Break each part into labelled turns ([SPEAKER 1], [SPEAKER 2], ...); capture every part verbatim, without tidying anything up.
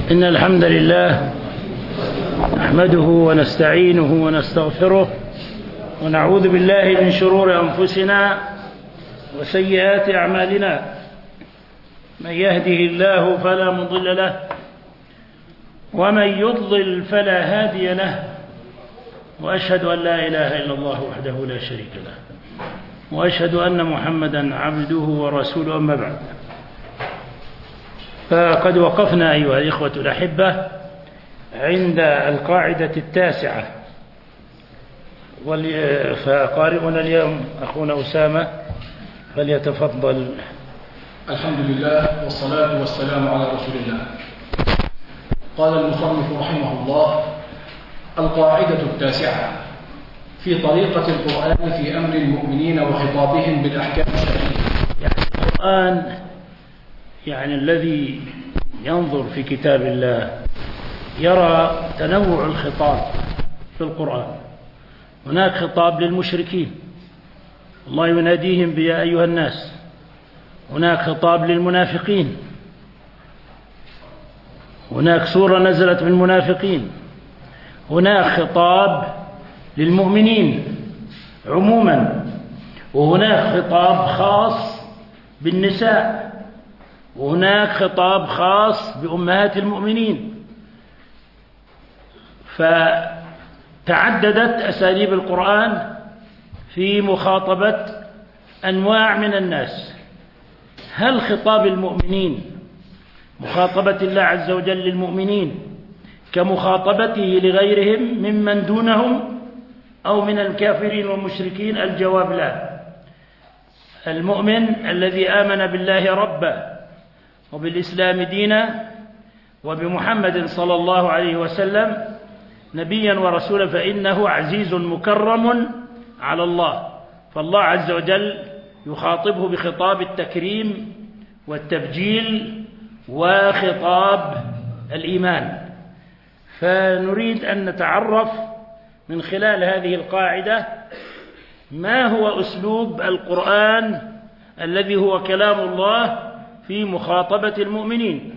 [SPEAKER 1] إن الحمد لله نحمده ونستعينه ونستغفره ونعوذ بالله من شرور أنفسنا وسيئات أعمالنا. من يهده الله فلا مضل له ومن يضلل فلا هادي له، وأشهد أن لا إله إلا الله وحده لا شريك له، وأشهد أن محمدا عبده ورسوله. أما بعد، فقد وقفنا أيها الإخوة الأحبة عند القاعدة التاسعة، فقارئنا اليوم أخونا أسامة فليتفضل.
[SPEAKER 2] الحمد لله والصلاة والسلام على رسول الله. قال المصنف رحمه الله: القاعدة التاسعة في طريقة القرآن في أمر المؤمنين وخطابهم بالأحكام الشرعية.
[SPEAKER 1] يعني القرآن يعني الذي ينظر في كتاب الله يرى تنوع الخطاب في القرآن. هناك خطاب للمشركين، الله يناديهم بيا أيها الناس. هناك خطاب للمنافقين، هناك سورة نزلت بالمنافقين. هناك خطاب للمؤمنين عموما، وهناك خطاب خاص بالنساء، وهناك خطاب خاص بأمهات المؤمنين. فتعددت أساليب القرآن في مخاطبة أنواع من الناس. هل خطاب المؤمنين مخاطبة الله عز وجل للمؤمنين كمخاطبته لغيرهم ممن دونهم أو من الكافرين والمشركين؟ الجواب لا. المؤمن الذي آمن بالله ربا وبالإسلام دينا وبمحمد صلى الله عليه وسلم نبيا ورسولا فإنه عزيز مكرم على الله، فالله عز وجل يخاطبه بخطاب التكريم والتبجيل وخطاب الإيمان. فنريد أن نتعرف من خلال هذه القاعدة ما هو أسلوب القرآن الذي هو كلام الله في مخاطبة المؤمنين.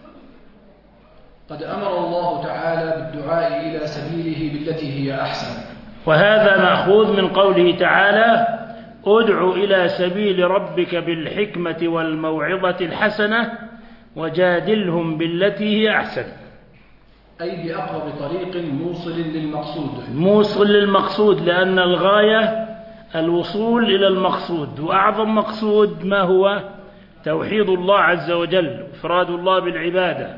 [SPEAKER 2] قد أمر الله تعالى بالدعاء إلى سبيله بالتي هي أحسن،
[SPEAKER 1] وهذا مأخوذ من قوله تعالى: ادع إلى سبيل ربك بالحكمة والموعظة الحسنة وجادلهم بالتي هي أحسن،
[SPEAKER 2] أي بأقرب طريق موصل للمقصود.
[SPEAKER 1] موصل للمقصود، لأن الغاية الوصول إلى المقصود، وأعظم مقصود ما هو؟ توحيد الله عز وجل، إفراد الله بالعبادة،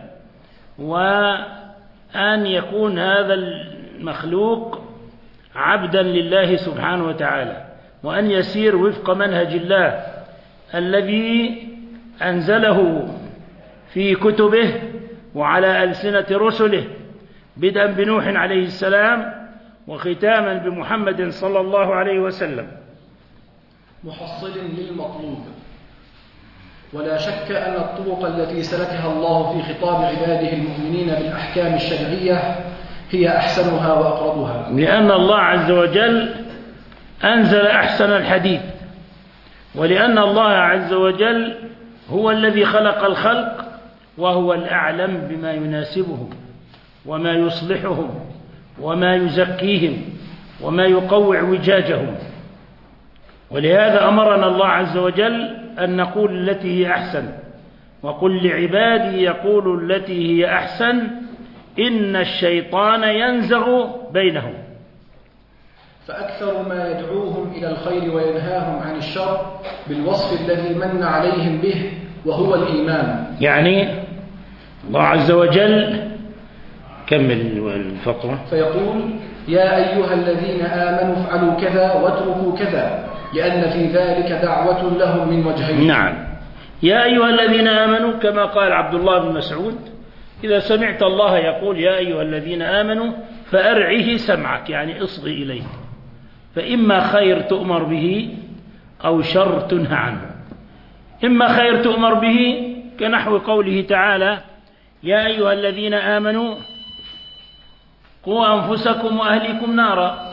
[SPEAKER 1] وأن يكون هذا المخلوق عبدا لله سبحانه وتعالى، وأن يسير وفق منهج الله الذي أنزله في كتبه وعلى ألسنة رسله، بدءا بنوح عليه السلام وختاما بمحمد صلى الله عليه وسلم.
[SPEAKER 2] محصل للمطلوب. ولا شك أن الطرق التي سلكها الله في خطاب عباده المؤمنين بالأحكام الشرعية هي أحسنها وأقربها،
[SPEAKER 1] لأن الله عز وجل أنزل أحسن الحديث، ولأن الله عز وجل هو الذي خلق الخلق، وهو الأعلم بما يناسبهم وما يصلحهم وما يزكيهم وما يقوع وجاجهم. ولهذا أمرنا الله عز وجل أن نقول التي هي أحسن: وقل لعبادي يقولوا التي هي أحسن إن الشيطان ينزغ بينهم.
[SPEAKER 2] فأكثر ما يدعوهم إلى الخير وينهاهم عن الشر بالوصف الذي من عليهم به، وهو الإيمان.
[SPEAKER 1] يعني الله عز وجل كمل الفقرة
[SPEAKER 2] فيقول: يا أيها الذين آمنوا افعلوا كذا واتركوا كذا، لأن في ذلك دعوة لهم من وجهين.
[SPEAKER 1] نعم، يا أيها الذين آمنوا، كما قال عبد الله بن مسعود: إذا سمعت الله يقول يا أيها الذين آمنوا فأرعه سمعك، يعني اصغي إليه، فإما خير تؤمر به أو شر تنهى عنه. إما خير تؤمر به كنحو قوله تعالى: يا أيها الذين آمنوا قوا أنفسكم وأهليكم نارا،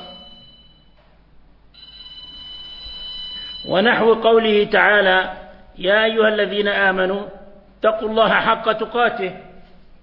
[SPEAKER 1] ونحو قوله تعالى: يا أيها الذين آمنوا اتقوا الله حق تقاته،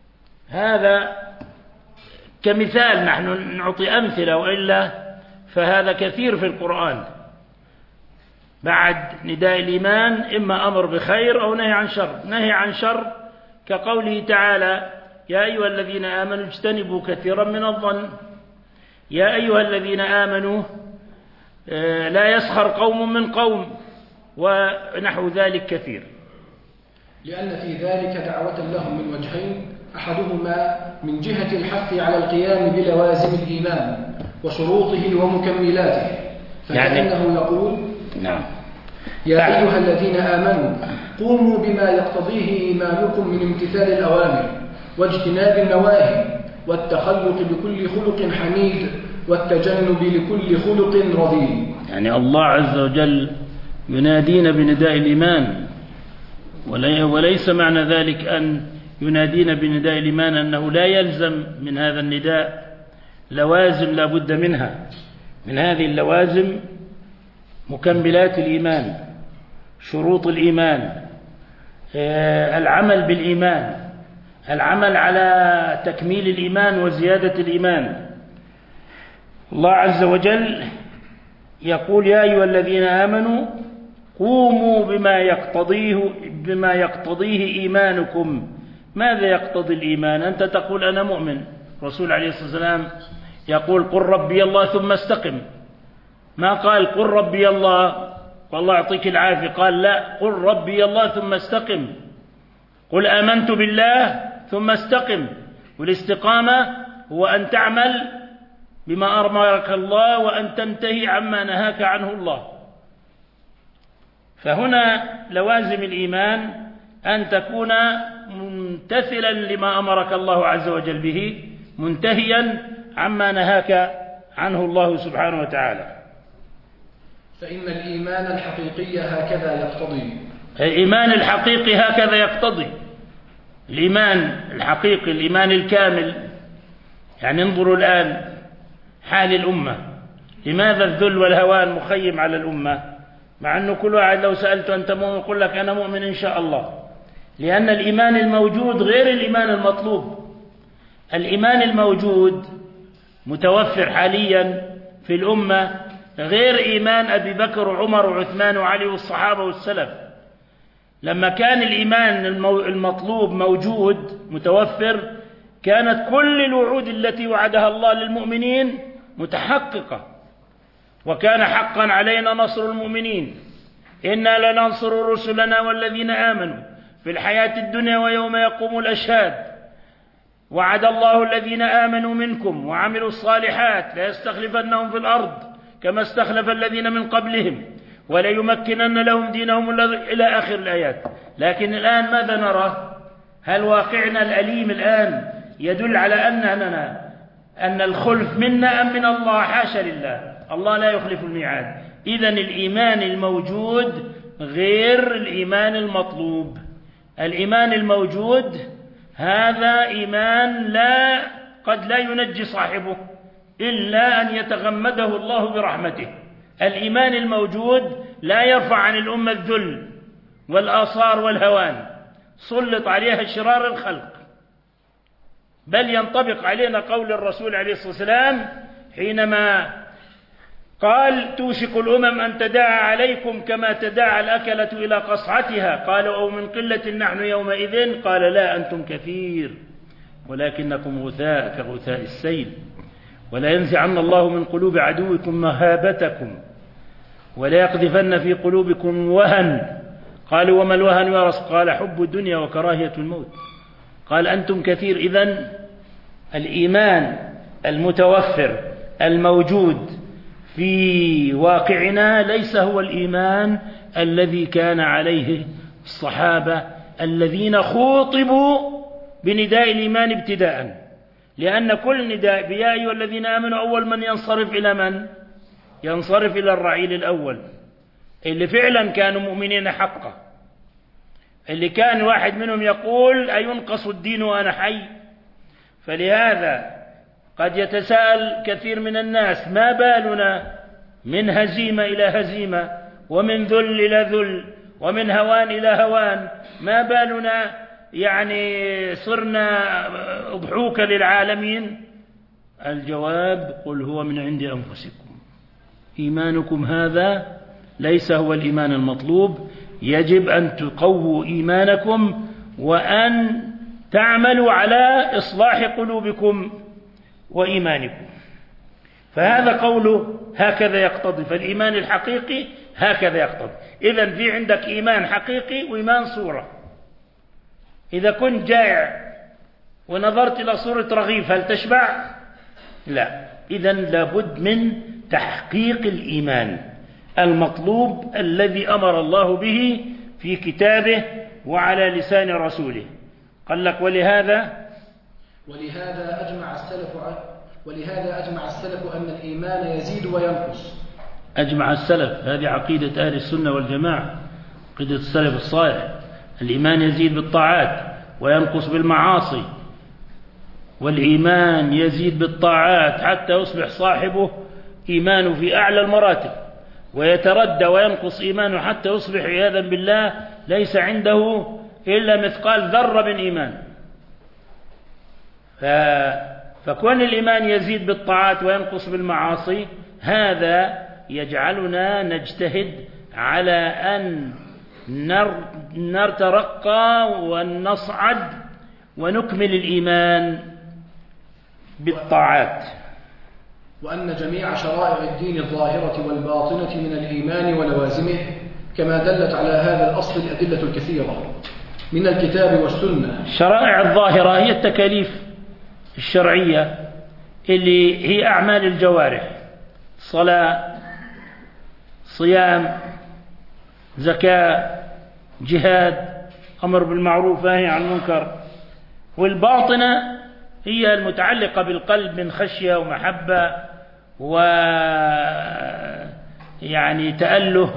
[SPEAKER 1] هذا كمثال، نحن نعطي أمثلة، وإلا فهذا كثير في القرآن. بعد نداء الإيمان إما أمر بخير أو نهي عن شر. نهي عن شر كقوله تعالى: يا أيها الذين آمنوا اجتنبوا كثيرا من الظن. يا أيها الذين آمنوا لا يسخر قوم من قوم، ونحو ذلك كثير.
[SPEAKER 2] لأن في ذلك دعوة لهم من وجهين: أحدهما من جهة الحث على القيام بلوازم الإيمان وشروطه ومكملاته، فكأنه يقول:
[SPEAKER 1] نعم.
[SPEAKER 2] يا أيها الذين آمنوا قوموا بما يقتضيه إيمانكم من امتثال الأوامر واجتناب النواهي والتخلق بكل خلق حميد والتجنب لكل خلق رذيل.
[SPEAKER 1] يعني الله عز وجل ينادينا بنداء الإيمان، وليس معنى ذلك أن ينادينا بنداء الإيمان أنه لا يلزم من هذا النداء لوازم لا بد منها. من هذه اللوازم مكملات الإيمان، شروط الإيمان، العمل بالإيمان، العمل على تكميل الإيمان وزيادة الإيمان. الله عز وجل يقول: يا أيها الذين آمنوا قوموا بما يقتضيه بما يقتضيه إيمانكم. ماذا يقتضي الإيمان؟ أنت تقول أنا مؤمن، الرسول عليه الصلاة والسلام يقول: قل ربي الله ثم استقم. ما قال قل ربي الله والله يعطيك العافية، قال لا، قل ربي الله ثم استقم. قل آمنت بالله ثم استقم. والاستقامة هو أن تعمل بما أمرك الله وأن تنتهي عما نهاك عنه الله. فهنا لوازم الإيمان أن تكون ممتثلا لما أمرك الله عز وجل به، منتهيا عما نهاك عنه الله سبحانه وتعالى.
[SPEAKER 2] فإن الإيمان الحقيقي هكذا يقتضي.
[SPEAKER 1] الإيمان الحقيقي هكذا يقتضي. الإيمان الحقيقي، الإيمان الكامل. يعني انظروا الآن حال الأمة، لماذا الذل والهوان مخيم على الأمة؟ مع أنه كل واحد لو سألته أنت مؤمن يقول لك أنا مؤمن إن شاء الله. لأن الإيمان الموجود غير الإيمان المطلوب. الإيمان الموجود متوفر حاليا في الأمة غير إيمان أبي بكر وعمر وعثمان وعلي والصحابة والسلف. لما كان الإيمان المطلوب موجود متوفر، كانت كل الوعود التي وعدها الله للمؤمنين متحققة، وكان حقا علينا نصر المؤمنين. إنا لننصر رسلنا والذين آمنوا في الحياة الدنيا ويوم يقوم الأشهاد. وعد الله الذين آمنوا منكم وعملوا الصالحات ليستخلفنهم في الأرض كما استخلف الذين من قبلهم وليمكنن لهم دينهم إلى آخر الآيات. لكن الآن ماذا نرى؟ هل واقعنا الأليم الآن يدل على أننا أن الخلف منا أم من الله؟ حاشا لله، الله لا يخلف الميعاد. إذن الإيمان الموجود غير الإيمان المطلوب. الإيمان الموجود هذا إيمان لا قد لا ينجي صاحبه إلا أن يتغمده الله برحمته. الإيمان الموجود لا يرفع عن الأمة الذل والآثار والهوان، سلط عليها شرار الخلق، بل ينطبق علينا قول الرسول عليه الصلاة والسلام حينما قال: توشك الأمم أن تداعى عليكم كما تداعى الأكلة إلى قصعتها. قالوا: أو من قلة نحن يومئذ؟ قال: لا، أنتم كثير ولكنكم غثاء كغثاء السيل. ولا ينزعن الله من قلوب عدوكم مهابتكم ولا يقذفن في قلوبكم وهن. قالوا: وما الوهن يا رسول؟ قال: حب الدنيا وكراهية الموت. قال: أنتم كثير. إذن الإيمان المتوفر الموجود في واقعنا ليس هو الإيمان الذي كان عليه الصحابة الذين خوطبوا بنداء الإيمان ابتداء. لأن كل نداء بيا أيها الذين آمنوا أول من ينصرف إلى من؟ ينصرف إلى الرعيل الأول اللي فعلا كانوا مؤمنين حقا، اللي كان واحد منهم يقول: أينقص الدين وأنا حي؟ فلهذا قد يتساءل كثير من الناس: ما بالنا من هزيمة إلى هزيمة، ومن ذل إلى ذل، ومن هوان إلى هوان؟ ما بالنا يعني صرنا أضحوك للعالمين؟ الجواب: قل هو من عند أنفسكم. إيمانكم هذا ليس هو الإيمان المطلوب. يجب أن تقووا إيمانكم وأن تعملوا على إصلاح قلوبكم وإيمانكم. فهذا قوله هكذا يقتضي، فالإيمان الحقيقي هكذا يقتضي. إذن في عندك إيمان حقيقي وإيمان صورة. إذا كنت جائع ونظرت إلى صورة رغيف هل تشبع؟ لا. إذن لابد من تحقيق الإيمان المطلوب الذي أمر الله به في كتابه وعلى لسان رسوله. قال لك: ولهذا
[SPEAKER 2] ولهذا أجمع السلف ولهذا أجمع السلف أن الإيمان يزيد وينقص.
[SPEAKER 1] أجمع السلف، هذه عقيدة أهل السنة والجماعة، عقيدة السلف الصالح. الإيمان يزيد بالطاعات وينقص بالمعاصي، والإيمان يزيد بالطاعات حتى يصبح صاحبه إيمانه في أعلى المراتب، ويتردى وينقص إيمانه حتى يصبح عياذا بالله ليس عنده إلا مثقال ذرة من إيمان. فكون الإيمان يزيد بالطاعات وينقص بالمعاصي هذا يجعلنا نجتهد على أن نرترقى ونصعد ونكمل الإيمان بالطاعات.
[SPEAKER 2] وأن جميع شرائع الدين الظاهرة والباطنة من الإيمان ولوازمه كما دلت على هذا الأصل الأدلة الكثيرة من الكتاب والسنة.
[SPEAKER 1] الشرائع الظاهرة هي التكاليف الشرعية اللي هي أعمال الجوارح: صلاة، صيام، زكاة، جهاد، أمر بالمعروف، نهي عن المنكر. والباطنة هي المتعلقة بالقلب من خشية ومحبة ويعني تأله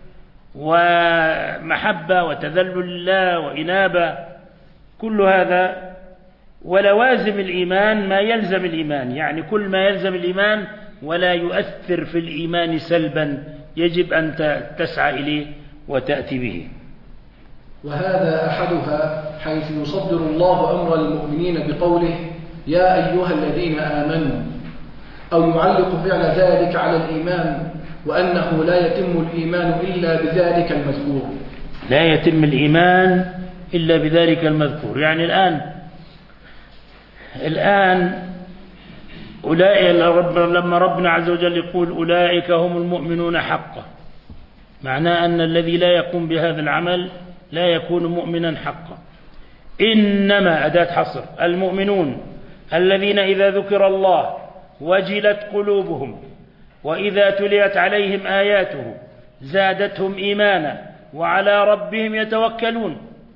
[SPEAKER 1] ومحبة وتذلل لله وإنابة، كل هذا. ولوازم الإيمان ما يلزم الإيمان، يعني كل ما يلزم الإيمان ولا يؤثر في الإيمان سلبا يجب أن تسعى إليه وتأتي به.
[SPEAKER 2] وهذا أحدها حيث يصدر الله أمر المؤمنين بقوله: يا أيها الذين آمنوا، أو يعلق فعل ذلك على الإيمان، وأنه لا يتم الإيمان إلا بذلك المذكور.
[SPEAKER 1] لا يتم الإيمان إلا بذلك المذكور. يعني الآن الآن أولئك لما ربنا عز وجل يقول أولئك هم المؤمنون حقا، معناه أن الذي لا يقوم بهذا العمل لا يكون مؤمنا حقا. إنما أداة حصر: المؤمنون الذين إذا ذكر الله وجلت قلوبهم وإذا تليت عليهم آياته زادتهم إيمانا وعلى ربهم يتوكلون.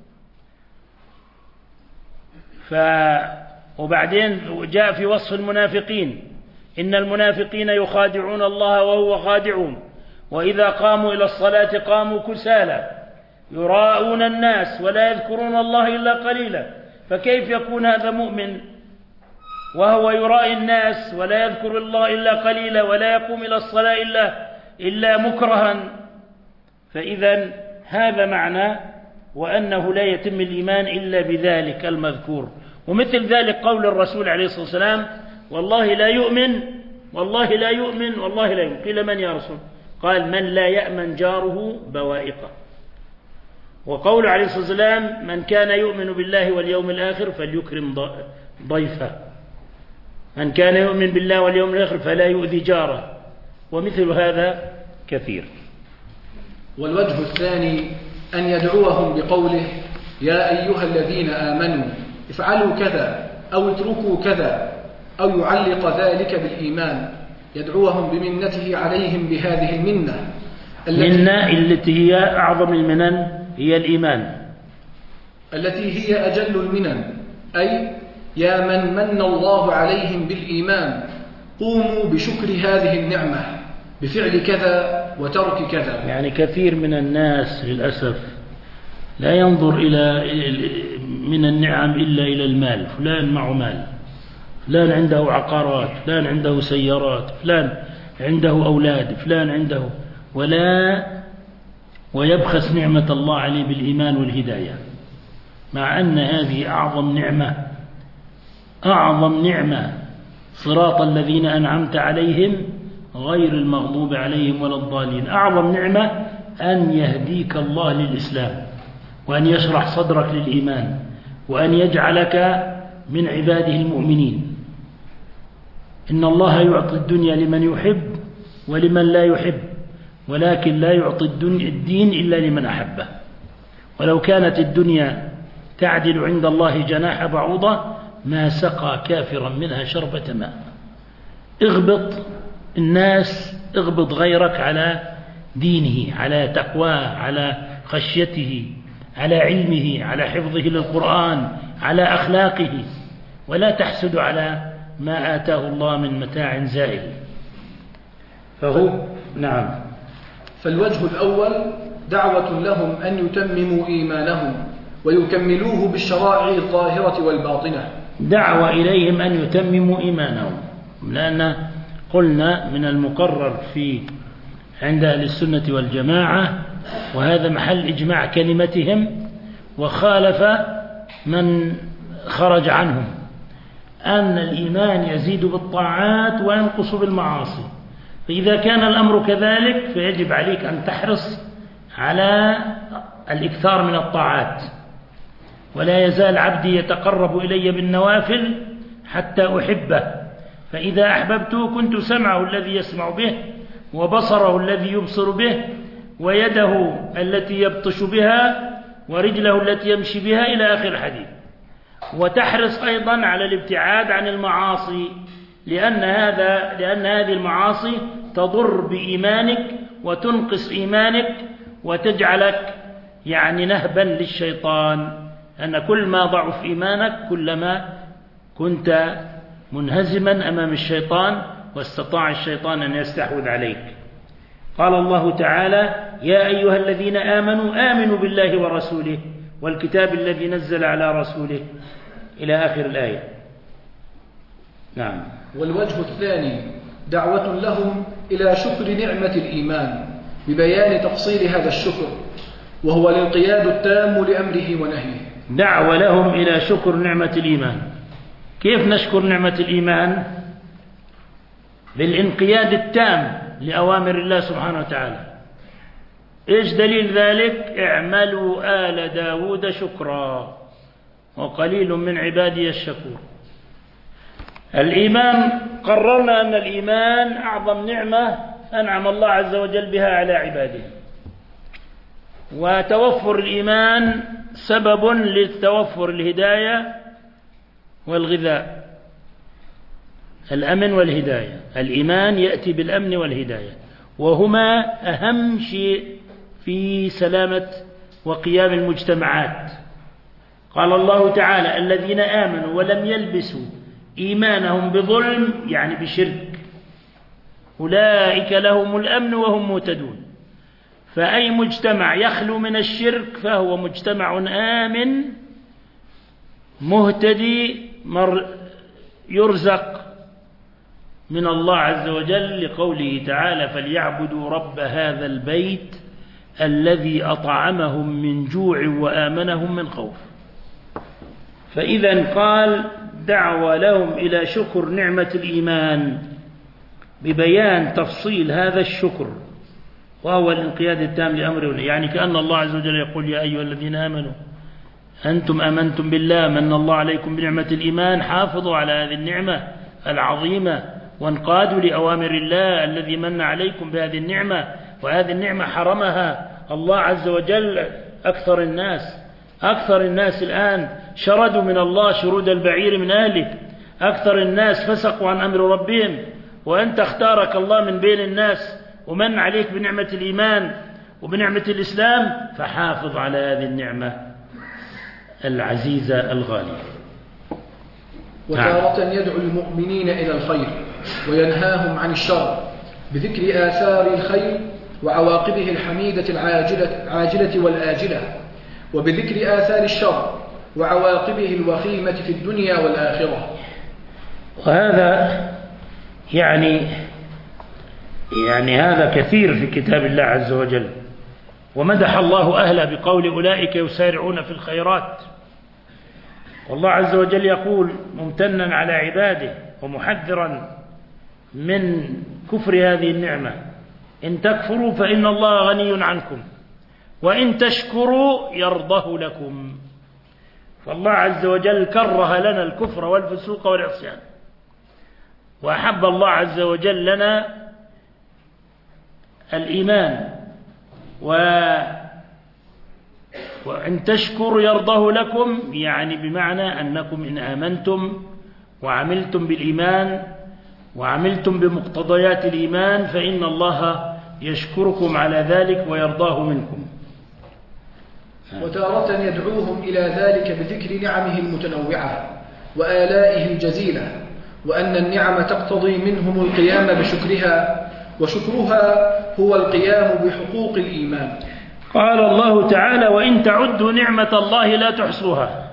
[SPEAKER 1] ف وبعدين جاء في وصف المنافقين: إن المنافقين يخادعون الله وهو خادعهم وإذا قاموا إلى الصلاة قاموا كسالى يراءون الناس ولا يذكرون الله إلا قليلا. فكيف يكون هذا مؤمن وهو يراء الناس ولا يذكر الله إلا قليلا ولا يقوم إلى الصلاة إلا, إلا مكرها؟ فإذا هذا معنى وأنه لا يتم الإيمان إلا بذلك المذكور. ومثل ذلك قول الرسول عليه الصلاة والسلام: والله لا يؤمن والله لا يؤمن والله لا يؤمن. قيل: من يا رسول؟ قال: من لا يأمن جاره بوائقه. وقول عليه الصلاة والسلام: من كان يؤمن بالله واليوم الآخر فليكرم ضيفه، من كان يؤمن بالله واليوم الآخر فلا يؤذي جاره. ومثل هذا كثير.
[SPEAKER 2] والوجه الثاني أن يدعوهم بقوله: يا أيها الذين آمنوا افعلوا كذا أو اتركوا كذا، أو يعلق ذلك بالإيمان، يدعوهم بمنته عليهم بهذه المنة
[SPEAKER 1] المنة التي هي أعظم المنن، هي الإيمان،
[SPEAKER 2] التي هي أجل المنن، أي يا من من الله عليهم بالإيمان قوموا بشكر هذه النعمة بفعل كذا وترك كذا.
[SPEAKER 1] يعني كثير من الناس للأسف لا ينظر إلى من النعم إلا إلى المال. فلان معه مال، فلان عنده عقارات، فلان عنده سيارات، فلان عنده أولاد، فلان عنده، ولا ويبخس نعمة الله عليه بالإيمان والهداية. مع أن هذه أعظم نعمة، أعظم نعمة، صراط الذين أنعمت عليهم غير المغضوب عليهم ولا الضالين. أعظم نعمة أن يهديك الله للإسلام، وأن يشرح صدرك للإيمان، وأن يجعلك من عباده المؤمنين. إن الله يعطي الدنيا لمن يحب ولمن لا يحب، ولكن لا يعطي الدين إلا لمن أحبه. ولو كانت الدنيا تعدل عند الله جناح بعوضة ما سقى كافرا منها شربة ماء. اغبط الناس، اغبط غيرك على دينه، على تقواه، على خشيته، على علمه، على حفظه للقرآن، على أخلاقه، ولا تحسد على ما آتاه الله من متاع زائل. فهو نعم.
[SPEAKER 2] فالوجه الأول دعوة لهم أن يتمموا إيمانهم ويكملوه بالشرائع الظاهرة والباطنة.
[SPEAKER 1] دعوة إليهم أن يتمموا إيمانهم، لأن قلنا من المقرر في عند أهل السنة والجماعة، وهذا محل إجماع كلمتهم وخالف من خرج عنهم، أن الإيمان يزيد بالطاعات وينقص بالمعاصي. فإذا كان الأمر كذلك فيجب عليك أن تحرص على الإكثار من الطاعات. ولا يزال عبدي يتقرب إلي بالنوافل حتى أحبه، فإذا أحببته كنت سمعه الذي يسمع به، وبصره الذي يبصر به، ويده التي يبطش بها، ورجله التي يمشي بها، إلى آخر الحديث. وتحرص أيضا على الابتعاد عن المعاصي، لأن هذا لأن هذه المعاصي تضر بإيمانك وتنقص إيمانك وتجعلك يعني نهبا للشيطان، أن كل ما ضعف إيمانك كلما كنت منهزما أمام الشيطان، واستطاع الشيطان أن يستحوذ عليك. قال الله تعالى: يا أيها الذين آمنوا آمنوا بالله ورسوله والكتاب الذي نزل على رسوله، إلى آخر الآية. نعم.
[SPEAKER 2] والوجه الثاني دعوة لهم إلى شكر نعمة الإيمان ببيان تفصيل هذا الشكر، وهو الانقياد التام لأمره ونهيه.
[SPEAKER 1] دعوة لهم إلى شكر نعمة الإيمان. كيف نشكر نعمة الإيمان؟ بالانقياد التام لأوامر الله سبحانه وتعالى. إيش دليل ذلك؟ اعملوا آل داود شكرا وقليل من عبادي الشكور. الإيمان، قررنا أن الإيمان أعظم نعمة أنعم الله عز وجل بها على عباده، وتوفر الإيمان سبب للتوفر الهداية والغذاء، الأمن والهداية. الإيمان يأتي بالأمن والهداية، وهما أهم شيء في سلامة وقيام المجتمعات. قال الله تعالى: الذين آمنوا ولم يلبسوا إيمانهم بظلم، يعني بشرك، أولئك لهم الأمن وهم مهتدون. فأي مجتمع يخلو من الشرك فهو مجتمع آمن مهتدي يرزق من الله عز وجل، لقوله تعالى: فليعبدوا رب هذا البيت الذي أطعمهم من جوع وآمنهم من خوف. فإذا قال: دعوة لهم إلى شكر نعمة الإيمان ببيان تفصيل هذا الشكر، وهو الانقياد التام لأمره. يعني كأن الله عز وجل يقول: يا أيها الذين آمنوا أنتم آمنتم بالله، من الله عليكم بنعمة الإيمان، حافظوا على هذه النعمة العظيمة وانقادوا لأوامر الله الذي من عليكم بهذه النعمة. وهذه النعمة حرمها الله عز وجل أكثر الناس. أكثر الناس الآن شردوا من الله شرود البعير من أهله، أكثر الناس فسقوا عن أمر ربهم، وأنت اختارك الله من بين الناس ومن عليك بنعمة الإيمان وبنعمة الإسلام، فحافظ على هذه النعمة العزيزة الغالية.
[SPEAKER 2] وتارة يدعو المؤمنين إلى الخير وينهاهم عن الشر بذكر آثار الخير وعواقبه الحميدة العاجلة عاجلة والآجلة، وبذكر آثار الشر وعواقبه الوخيمة في الدنيا والآخرة.
[SPEAKER 1] وهذا يعني يعني هذا كثير في كتاب الله عز وجل. ومدح الله أهله بقول: أولئك يسارعون في الخيرات والله عز وجل يقول ممتنا على عباده ومحذرا من كفر هذه النعمة: إن تكفروا فإن الله غني عنكم وإن تشكروا يرضه لكم. فالله عز وجل كره لنا الكفر والفسوق والعصيان، وأحب الله عز وجل لنا الإيمان، و وإن تشكروا يرضه لكم، يعني بمعنى أنكم إن آمنتم وعملتم بالإيمان وعملتم بمقتضيات الإيمان فإن الله يشكركم على ذلك ويرضاه منكم.
[SPEAKER 2] وتارة يدعوهم إلى ذلك بذكر نعمه المتنوعة وآلائه الجزيلة، وأن النعم تقتضي منهم القيام بشكرها، وشكرها هو القيام بحقوق الإيمان.
[SPEAKER 1] قال الله تعالى: وإن تعدوا نعمة الله لا تحصوها.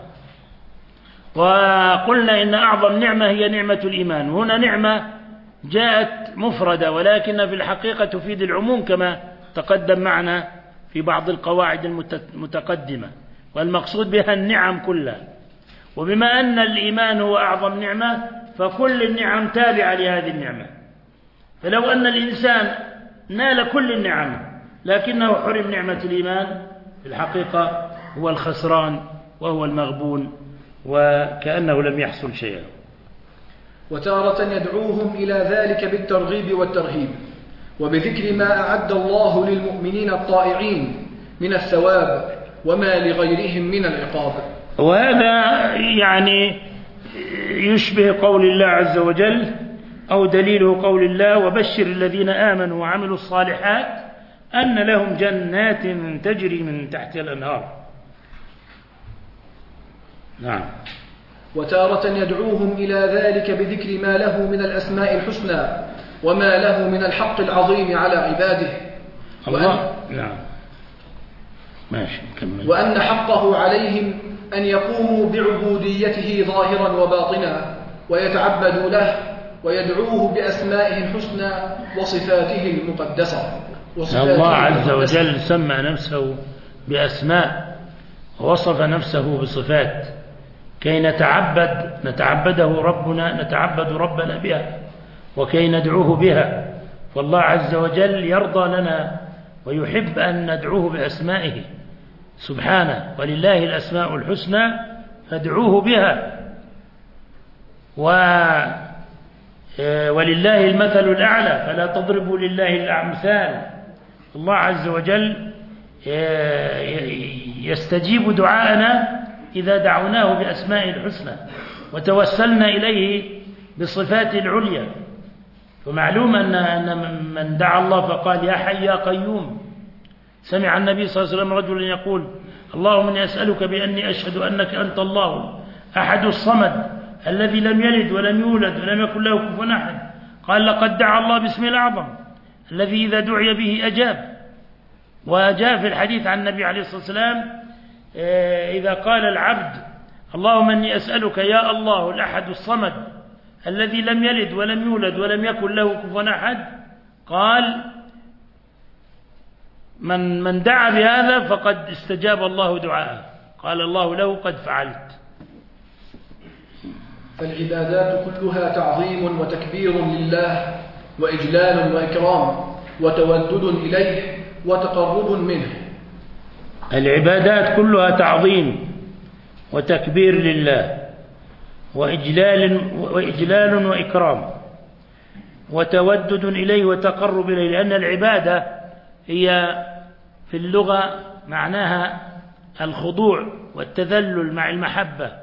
[SPEAKER 1] وقلنا إن أعظم نعمة هي نعمة الإيمان. هنا نعمة جاءت مفردة، ولكن في الحقيقة تفيد العموم كما تقدم معنا في بعض القواعد المتقدمة، والمقصود بها النعم كلها. وبما أن الإيمان هو أعظم نعمة فكل النعم تابعة لهذه النعمة. فلو أن الإنسان نال كل النعم لكنه حرم نعمة الإيمان في الحقيقة هو الخسران وهو المغبون، وكأنه لم يحصل شيئا.
[SPEAKER 2] وتارة يدعوهم إلى ذلك بالترغيب والترهيب، وبذكر ما أعد الله للمؤمنين الطائعين من الثواب وما لغيرهم من العقاب.
[SPEAKER 1] وهذا يعني يشبه قول الله عز وجل، أو دليله قول الله: وبشر الذين آمنوا وعملوا الصالحات أن لهم جنات تجري من تحتها الأنهار. نعم.
[SPEAKER 2] وتارة يدعوهم إلى ذلك بذكر ما له من الأسماء الحسنى وما له من الحق العظيم على عباده،
[SPEAKER 1] الله. نعم. ماشي كمل.
[SPEAKER 2] وأن حقه عليهم أن يقوموا بعبوديته ظاهرا وباطنا ويتعبدوا له ويدعوه بأسمائه الحسنى وصفاته المقدسة.
[SPEAKER 1] الله عز وجل سمى نفسه بأسماء ووصف نفسه بصفات كي نتعبد نتعبده ربنا نتعبد ربنا بها وكي ندعوه بها. فالله عز وجل يرضى لنا ويحب أن ندعوه بأسمائه سبحانه: ولله الأسماء الحسنى فادعوه بها، و ولله المثل الأعلى فلا تضربوا لله الأمثال. الله عز وجل يستجيب دعاءنا إذا دعوناه بأسمائه الحسنى وتوسلنا إليه بصفاته العليا. فمعلوم أن من دعا الله فقال: يا حي يا قيوم، سمع النبي صلى الله عليه وسلم رجلا يقول: اللهم إني أسألك بأني أشهد أنك أنت الله أحد الصمد الذي لم يلد ولم يولد ولم يكن له كفوا أحد. قال: لقد دعا الله باسمه الأعظم الذي إذا دعي به أجاب. وجاء في الحديث عن النبي عليه الصلاة والسلام إذا قال العبد: اللهم إني أسألك يا الله الأحد الصمد الذي لم يلد ولم يولد ولم يكن له كفوا أحد، قال: من من دعا بهذا فقد استجاب الله دعاءه. قال الله له: قد فعلت.
[SPEAKER 2] فالعبادات كلها تعظيم وتكبير لله وإجلال وإكرام وتودد إليه وتقرب منه.
[SPEAKER 1] العبادات كلها تعظيم وتكبير لله وإجلال, وإجلال وإكرام وتودد إليه وتقرب إليه، لأن العبادة هي في اللغة معناها الخضوع والتذلل مع المحبة،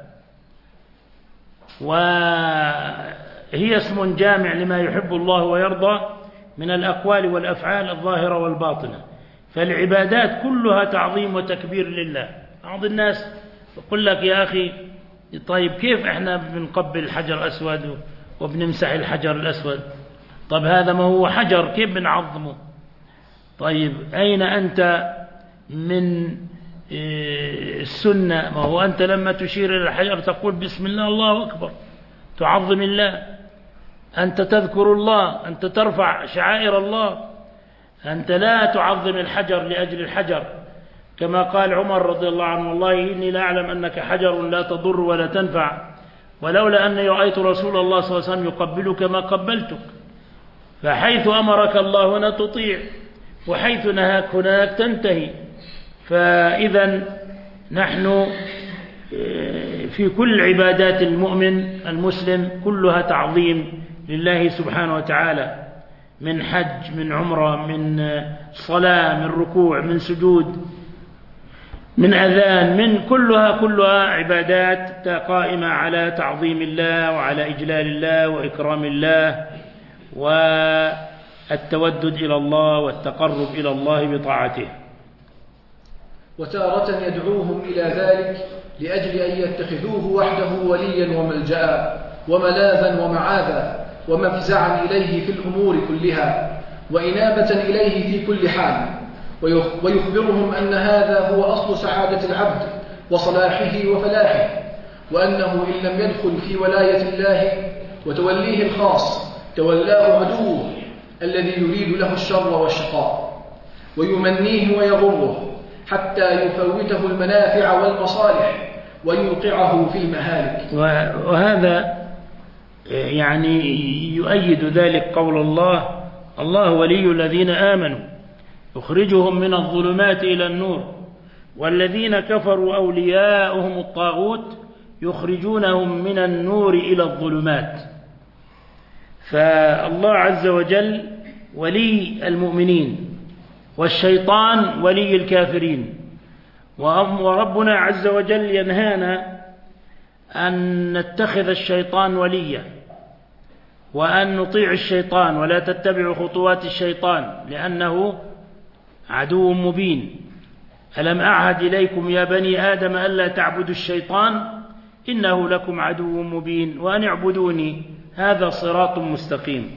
[SPEAKER 1] وهي اسم جامع لما يحب الله ويرضى من الأقوال والأفعال الظاهرة والباطنة. فالعبادات كلها تعظيم وتكبير لله. بعض الناس يقول لك: يا أخي طيب كيف إحنا بنقبل الحجر الأسود وبنمسح الحجر الأسود؟ طب هذا ما هو حجر، كيف بنعظمه؟ طيب أين أنت من السنة؟ ما هو أنت لما تشير إلى الحجر تقول بسم الله الله أكبر، تعظم الله، أنت تذكر الله، أنت ترفع شعائر الله، أنت لا تعظم الحجر لأجل الحجر، كما قال عمر رضي الله عنه: والله إني لا أعلم أنك حجر لا تضر ولا تنفع، ولولا أني رأيت رسول الله صلى الله عليه وسلم يقبلك ما قبلتك. فحيث أمرك الله هنا تطيع، وحيث نهاك هناك تنتهي. فإذا نحن في كل عبادات المؤمن المسلم كلها تعظيم لله سبحانه وتعالى، من حج، من عمرة، من صلاة، من ركوع، من سجود، من أذان، من كلها كلها عبادات قائمة على تعظيم الله وعلى إجلال الله وإكرام الله والتودد إلى الله والتقرب إلى الله بطاعته.
[SPEAKER 2] وتارة يدعوهم إلى ذلك لأجل أن يتخذوه وحده وليا وملجأ وملاذا ومعاذا ومفزعا إليه في الأمور كلها وإنابة إليه في كل حال، ويخبرهم أن هذا هو أصل سعادة العبد وصلاحه وفلاحه، وأنه إن لم يدخل في ولاية الله وتوليه الخاص تولاه عدوه الذي يريد له الشر والشقاء ويمنيه ويغره حتى يفوته المنافع والمصالح ويوقعه في المهالك.
[SPEAKER 1] وهذا يعني يؤيد ذلك قول الله: الله ولي الذين آمنوا يخرجهم من الظلمات إلى النور، والذين كفروا أولياؤهم الطاغوت يخرجونهم من النور إلى الظلمات. فالله عز وجل ولي المؤمنين، والشيطان ولي الكافرين. وربنا عز وجل ينهانا أن نتخذ الشيطان وليا، وأن نطيع الشيطان ولا تتبعوا خطوات الشيطان لأنه عدو مبين. ألم أعهد إليكم يا بني آدم ألا تعبدوا الشيطان إنه لكم عدو مبين وأن اعبدوني هذا صراط مستقيم.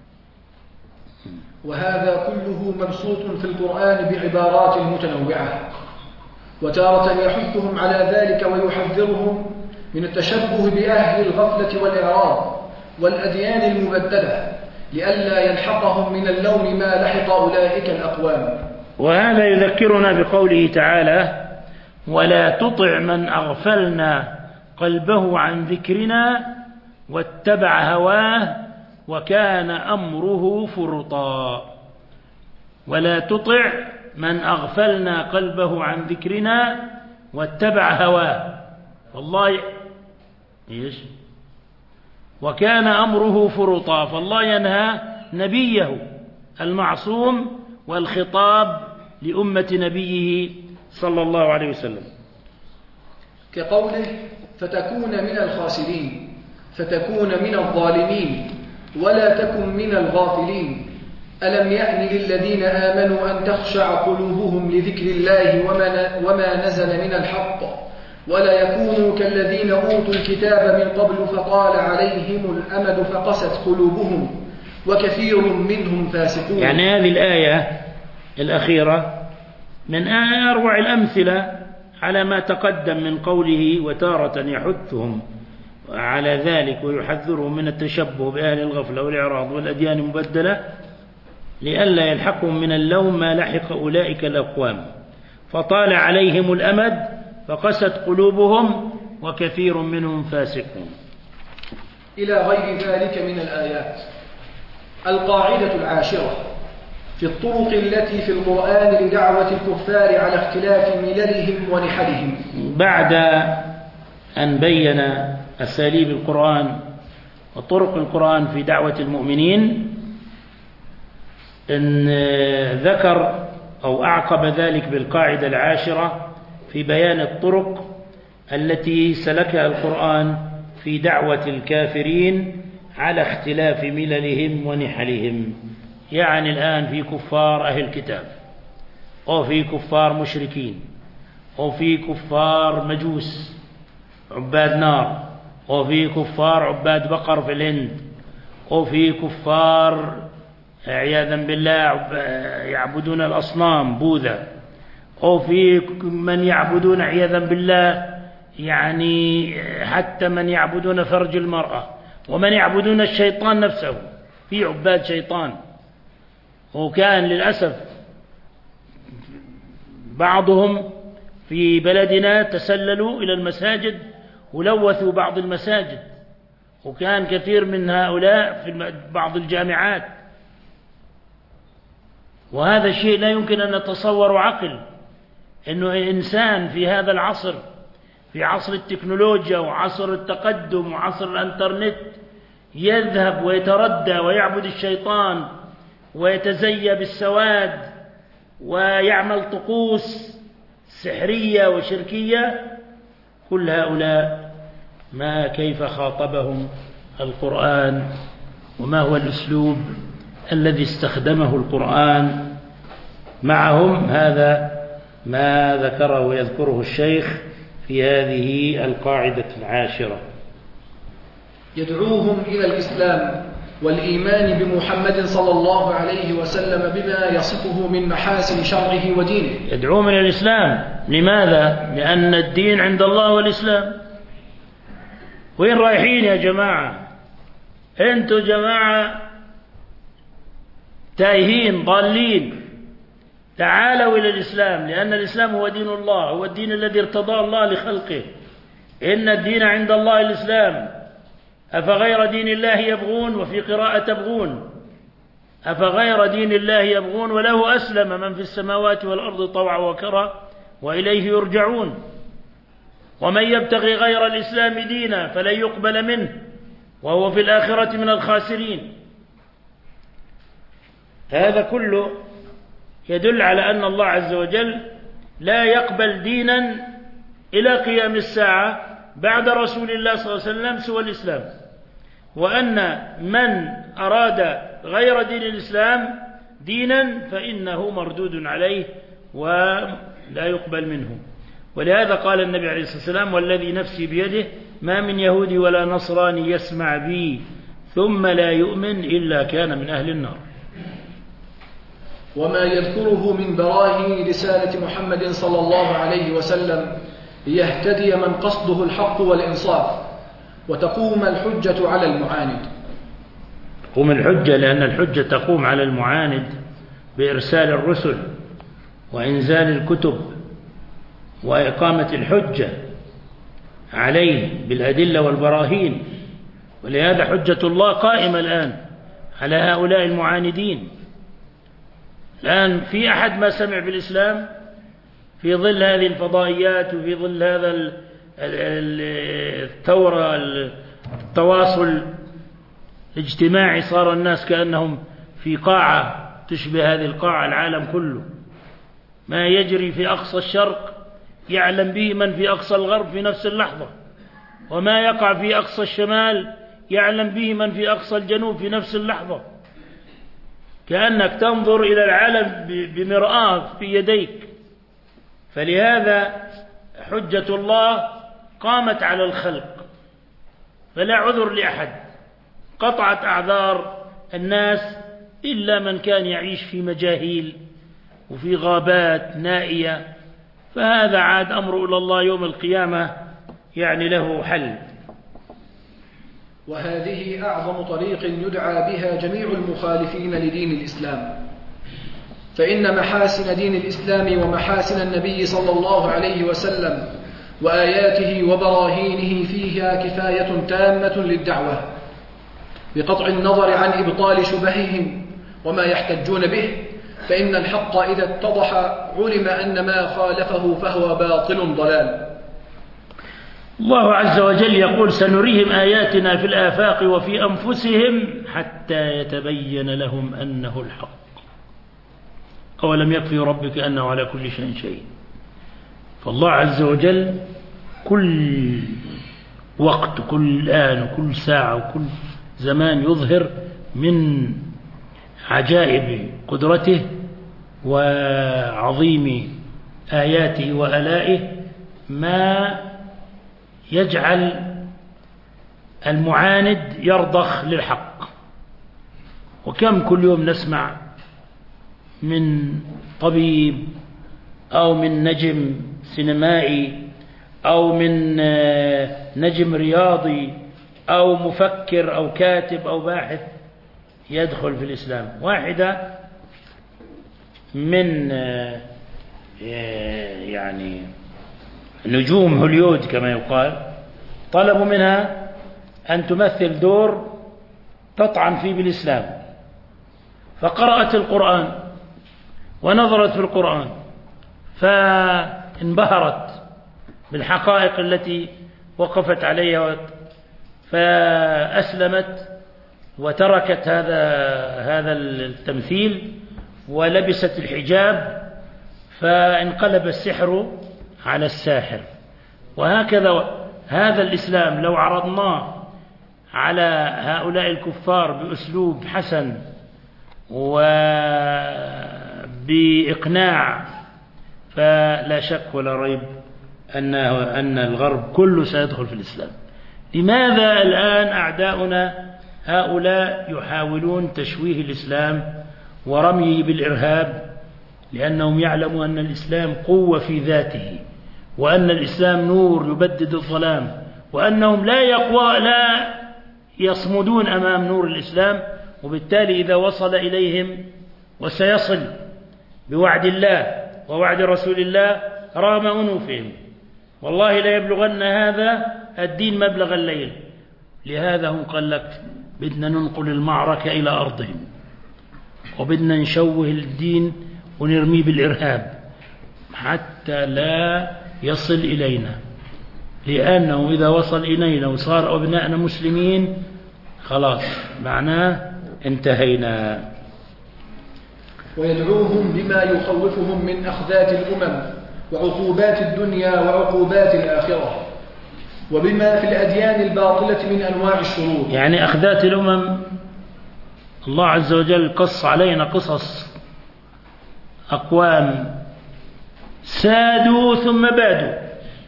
[SPEAKER 2] وهذا كله مبسوط في القرآن بعبارات متنوعة، وتارة يحثهم على ذلك ويحذرهم من التشبه بأهل الغفلة والإعراض والأديان المبدلة لئلا يلحقهم من اللوم ما لحق أولئك الأقوام.
[SPEAKER 1] وهذا يذكرنا بقوله تعالى: ولا تطع من أغفلنا قلبه عن ذكرنا واتبع هواه وكان أمره فرطا. ولا تطع من أغفلنا قلبه عن ذكرنا واتبع هواه، والله إيش وكان أمره فرطا. فالله ينهى نبيه المعصوم والخطاب لأمة نبيه صلى الله عليه وسلم،
[SPEAKER 2] كقوله: فتكون من الخاسرين، فتكون من الظالمين، ولا تكن من الغافلين. ألم يأن للذين آمنوا أن تخشع قلوبهم لذكر الله وما نزل من الحق ولا يكونوا كالذين أوتوا الكتاب من قبل فطال عليهم الأمد فقست قلوبهم وكثير منهم فاسقون.
[SPEAKER 1] يعني هذه الآية الأخيرة من أروع الأمثلة على ما تقدم من قوله: وتارة يحثهم على ذلك ويحذرهم من التشبه بأهل الغفلة والإعراض والأديان المبدلة لئلا يلحقهم من اللوم ما لحق أولئك الأقوام، فطال عليهم الأمد فقست قلوبهم وكثير منهم فاسقون.
[SPEAKER 2] إلى غير ذلك من الآيات. القاعدة العاشرة في الطرق التي في القرآن لدعوة الكفار على اختلاف مللهم ونحلهم.
[SPEAKER 1] بعد أن بين أساليب القرآن وطرق القرآن في دعوة المؤمنين، إن ذكر أو أعقب ذلك بالقاعدة العاشرة في بيان الطرق التي سلكها القرآن في دعوة الكافرين على اختلاف مللهم ونحلهم. يعني الآن في كفار أهل الكتاب، وفي كفار مشركين، وفي كفار مجوس عباد نار، وفي كفار عباد بقر في الهند، وفي كفار عياذا بالله يعبدون الأصنام بوذا، وفي من يعبدون عياذا بالله يعني حتى من يعبدون فرج المرأة، ومن يعبدون الشيطان نفسه، في عباد شيطان. وكان للأسف بعضهم في بلدنا تسللوا إلى المساجد ولوثوا بعض المساجد، وكان كثير من هؤلاء في بعض الجامعات، وهذا الشيء لا يمكن أن نتصور عقل أنه إنسان في هذا العصر، في عصر التكنولوجيا وعصر التقدم وعصر الانترنت، يذهب ويتردى ويعبد الشيطان ويتزيى بالسواد ويعمل طقوس سحرية وشركية. كل هؤلاء ما كيف خاطبهم القرآن، وما هو الأسلوب الذي استخدمه القرآن معهم. هذا ما ذكره ويذكره الشيخ في هذه القاعدة العاشرة.
[SPEAKER 2] يدعوهم إلى الإسلام والإيمان بمحمد صلى الله عليه وسلم بما يصفه من محاسن شرعه ودينه.
[SPEAKER 1] يدعوهم إلى الإسلام، لماذا؟ لأن الدين عند الله والإسلام. وين رايحين يا جماعة؟ أنتوا جماعة تائهين ضالين، تعالوا إلى الإسلام، لأن الإسلام هو دين الله، هو الدين الذي ارتضاه الله لخلقه. إن الدين عند الله الإسلام، أفغير دين الله يبغون، وفي قراءة تبغون، أفغير دين الله يبغون وله أسلم من في السماوات والأرض طوعا وكرها وإليه يرجعون، ومن يبتغي غير الإسلام دينا فلن يقبل منه وهو في الآخرة من الخاسرين. هذا كله يدل على أن الله عز وجل لا يقبل دينا إلى قيام الساعة بعد رسول الله صلى الله عليه وسلم سوى الإسلام، وأن من أراد غير دين الإسلام دينا فإنه مردود عليه ولا يقبل منه. ولهذا قال النبي عليه الصلاة والسلام: والذي نفسي بيده ما من يهودي ولا نصراني يسمع بي ثم لا يؤمن إلا كان من أهل النار.
[SPEAKER 2] وما يذكره من براهين رسالة محمد صلى الله عليه وسلم ليهتدي من قصده الحق والإنصاف وتقوم الحجة على المعاند.
[SPEAKER 1] تقوم الحجة لأن الحجة تقوم على المعاند بإرسال الرسل وإنزال الكتب وإقامة الحجة عليه بالأدلة والبراهين. ولهذا حجة الله قائمة الآن على هؤلاء المعاندين. الآن في أحد ما سمع بالإسلام في ظل هذه الفضائيات وفي ظل هذا الثورة التواصل الاجتماعي، صار الناس كأنهم في قاعة تشبه هذه القاعة العالم كله، ما يجري في أقصى الشرق يعلم به من في أقصى الغرب في نفس اللحظة، وما يقع في أقصى الشمال يعلم به من في أقصى الجنوب في نفس اللحظة، كأنك تنظر إلى العالم بمرآة في يديك. فلهذا حجة الله قامت على الخلق، فلا عذر لأحد، قطعت أعذار الناس إلا من كان يعيش في مجاهيل وفي غابات نائية، فهذا عاد أمر إلى الله يوم القيامة يعني له حل.
[SPEAKER 2] وهذه أعظم طريق يدعى بها جميع المخالفين لدين الإسلام، فإن محاسن دين الإسلام ومحاسن النبي صلى الله عليه وسلم وآياته وبراهينه فيها كفاية تامة للدعوة، بقطع النظر عن إبطال شبههم وما يحتجون به، فإن الحق إذا اتضح علم أن ما خالفه فهو باطل ضلال.
[SPEAKER 1] الله عز وجل يقول: سنريهم آياتنا في الآفاق وفي أنفسهم حتى يتبين لهم أنه الحق. أولم يكفي ربك أنه على كل شيء شيء. فالله عز وجل كل وقت، كل آن وكل ساعة وكل زمان يظهر من عجائب قدرته وعظيم آياته وآلائه ما يجعل المعاند يرضخ للحق. وكم كل يوم نسمع من طبيب أو من نجم سينمائي أو من نجم رياضي أو مفكر أو كاتب أو باحث يدخل في الإسلام. واحدة من يعني نجوم هوليود كما يقال، طلبوا منها أن تمثل دور تطعن فيه بالإسلام، فقرأت القرآن ونظرت في القرآن فانبهرت بالحقائق التي وقفت عليها، فأسلمت وتركت هذا هذا التمثيل ولبست الحجاب، فانقلب السحر على الساحر. وهكذا هذا الإسلام لو عرضناه على هؤلاء الكفار بأسلوب حسن وبإقناع فلا شك ولا ريب أنه أن الغرب كله سيدخل في الإسلام. لماذا الآن أعداؤنا هؤلاء يحاولون تشويه الإسلام ورميه بالإرهاب؟ لأنهم يعلموا أن الإسلام قوة في ذاته، وأن الإسلام نور يبدد الظلام، وأنهم لا يقوى لا يصمدون أمام نور الإسلام. وبالتالي إذا وصل إليهم، وسيصل بوعد الله ووعد رسول الله رغم أنوفهم، والله لا يبلغن هذا الدين مبلغ الليل. لهذا هم قال لك بدنا ننقل المعركة إلى أرضهم، وبدنا نشوه الدين ونرميه بالإرهاب حتى لا يصل إلينا، لأنه إذا وصل إلينا وصار أبنائنا مسلمين خلاص معناه انتهينا.
[SPEAKER 2] ويدعوهم بما يخوفهم من أخذات الأمم وعقوبات الدنيا وعقوبات الآخرة، وبما في الأديان الباطلة من أنواع الشرور.
[SPEAKER 1] يعني أخذات الأمم، الله عز وجل قص علينا قصص أقوام سادوا ثم بادوا،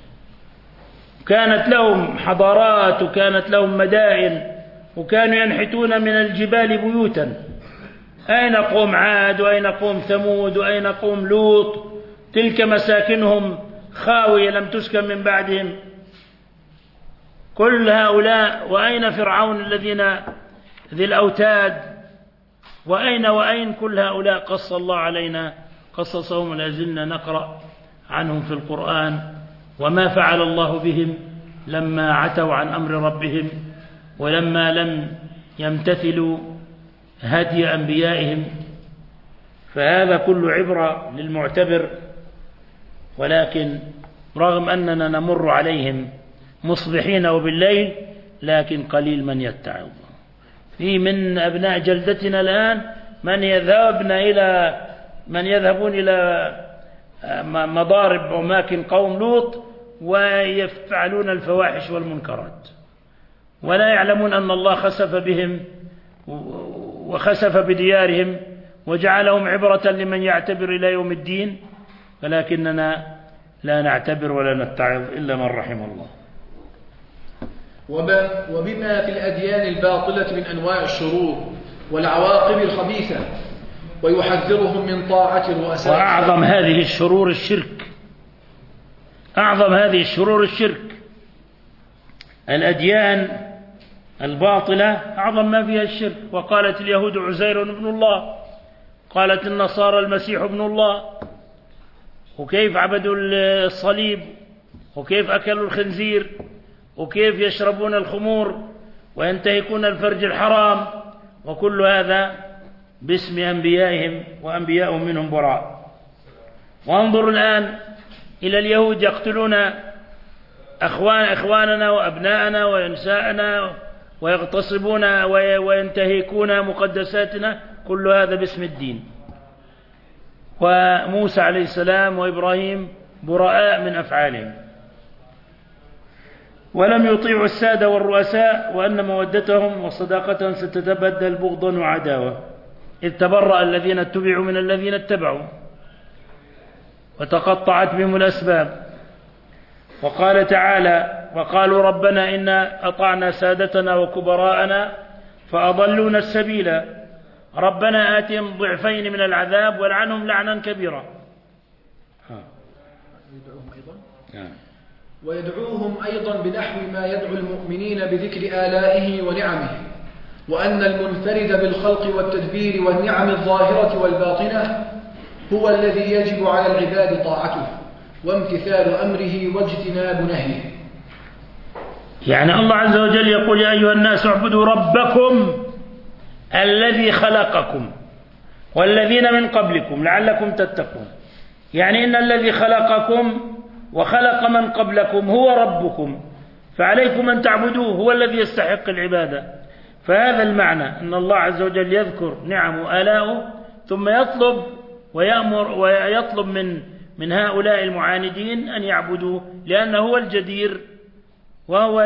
[SPEAKER 1] كانت لهم حضارات وكانت لهم مدائن وكانوا ينحتون من الجبال بيوتا. أين قوم عاد وأين قوم ثمود وأين قوم لوط؟ تلك مساكنهم خاوية لم تسكن من بعدهم. كل هؤلاء، وأين فرعون الذين ذي الأوتاد، وأين وأين كل هؤلاء قص الله علينا قصصهم، ولا زلنا نقرأ عنهم في القرآن، وما فعل الله بهم لما عتوا عن أمر ربهم ولما لم يمتثلوا هدي أنبيائهم. فهذا كله عبرة للمعتبر. ولكن رغم أننا نمر عليهم مصبحين وبالليل، لكن قليل من يتعظ. في من أبناء جلدتنا الآن من يذهبن إلى من يذهبون إلى مضارب وأماكن قوم لوط ويفعلون الفواحش والمنكرات، ولا يعلمون أن الله خسف بهم وخسف بديارهم وجعلهم عبرة لمن يعتبر إلى يوم الدين، ولكننا لا نعتبر ولا نتعظ إلا من رحم الله.
[SPEAKER 2] وبما في الأديان الباطلة من أنواع الشرور والعواقب الخبيثة، ويحذرهم من طاعة الرؤساء.
[SPEAKER 1] وأعظم هذه الشرور الشرك، أعظم هذه الشرور الشرك. الأديان الباطلة أعظم ما فيها الشرك. وقالت اليهود عزير ابن الله، قالت النصارى المسيح ابن الله، وكيف عبدوا الصليب، وكيف أكلوا الخنزير، وكيف يشربون الخمور وينتهكون الفرج الحرام، وكل هذا باسم أنبيائهم وأنبياءهم منهم براء. وانظروا الآن إلى اليهود يقتلون أخوان إخواننا وأبناءنا ونساءنا ويغتصبون وينتهكون مقدساتنا، كل هذا باسم الدين. وموسى عليه السلام وإبراهيم براء من أفعالهم، ولم يطيعوا السادة والرؤساء، وأن مودتهم وصداقتهم ستتبدل بغضا وعداوة، إذ تبرأ الذين اتبعوا من الذين اتبعوا وتقطعت بهم الأسباب. وقال تعالى: وقالوا ربنا إنا أطعنا سادتنا وكبراءنا فأضلونا السبيل ربنا آتهم ضعفين من العذاب والعنهم لعنا كبيرا.
[SPEAKER 2] ويدعوهم أيضا بنحو ما يدعو المؤمنين بذكر آلائه ونعمه، وأن المنفرد بالخلق والتدبير والنعم الظاهرة والباطنة هو الذي يجب على العباد طاعته، وامتثال أمره واجتناب نهيه.
[SPEAKER 1] يعني الله عز وجل يقول يا أيها الناس اعبدوا ربكم الذي خلقكم والذين من قبلكم لعلكم تتقون. يعني إن الذي خلقكم وخلق من قبلكم هو ربكم، فعليكم أن تعبدوه، هو الذي يستحق العبادة. فهذا المعنى أن الله عز وجل يذكر نعم وآلاؤه ثم يطلب ويأمر ويطلب من من هؤلاء المعاندين أن يعبدوه، لأنه هو الجدير وهو